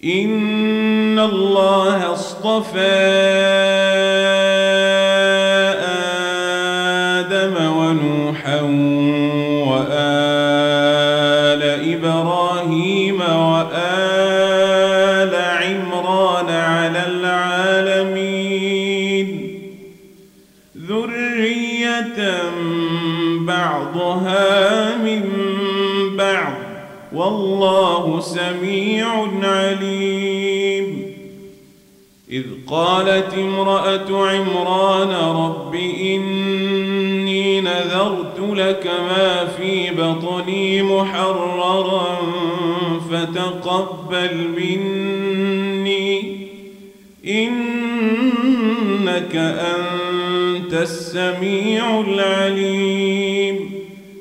إن الله اصطفى آدم ونوحا وآل إبراهيم وآل عمران على العالمين ذرية بعضها من بعض والله سميع عليم. إذ قالت امرأة عمران رب إني نذرت لك ما في بطني محررا فتقبل مني إنك أنت السميع العليم.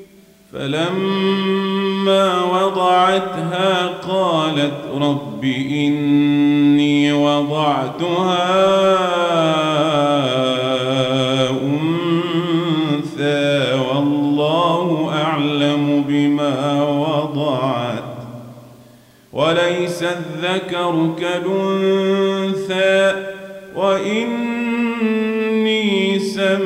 فلما وضعتها قالت رب إني وضعتها أنثى والله أعلم بما وضعت وليس الذكر كالأنثى وإني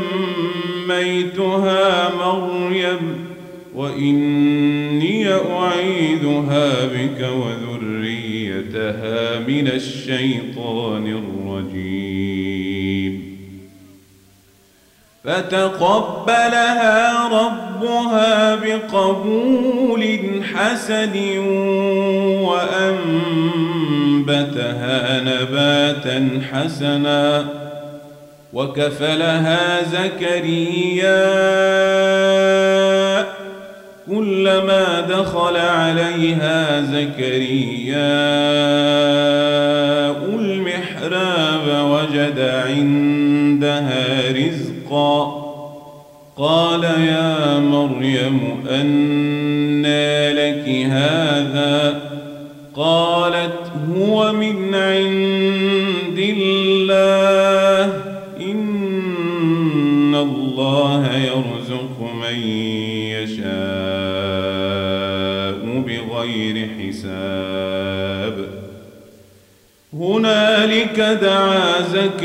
سميتها مريم وإني أعيذها بك وذريتها من الشيطان الرجيم. فتقبلها ربها بقبول حسن وأنبتها نباتا حسنا وكفلها زكريا كلما دخل عليها زكرياء المحراب وجد عندها رزقا قال يا مريم أنى لك هذا قالت هو من عند الله إن الله يرزق من يشاء بغير حساب. هنالك دعا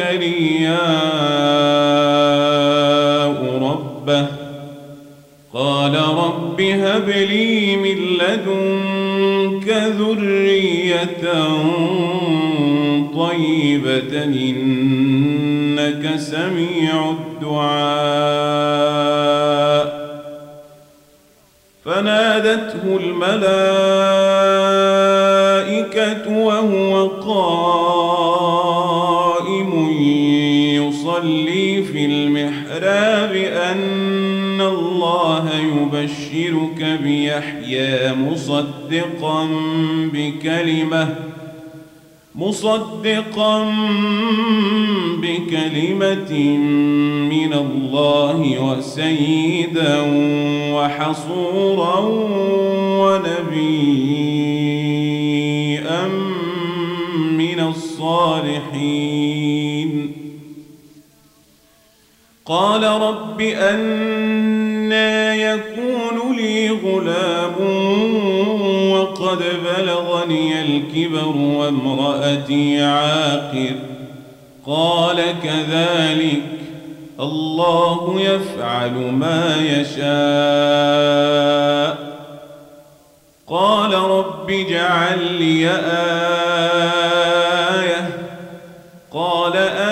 زكرياء ربه قال رب هب لي من لدنك ذرية طيبة إنك سميع الدعاء. فنادته الملائكة وهو قائم يصلي في المحراب أن الله يبشرك بيحيى مصدقا بكلمة من الله وسيدا وحصورا ونبيا من الصالحين. قال رب أنى يكون لي غلام وقد بلغني الكبر وامرأتي عاقر قال كذلك الله يفعل ما يشاء. قال رب اجعل لي آية قال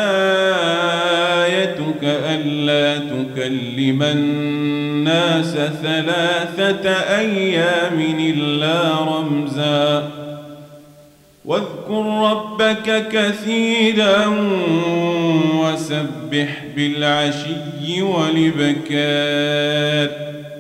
آيتك ألا تكلم الناس 3 أيام إلا رمزا واذكر ربك كثيرا وسبح بالعشي والإبكار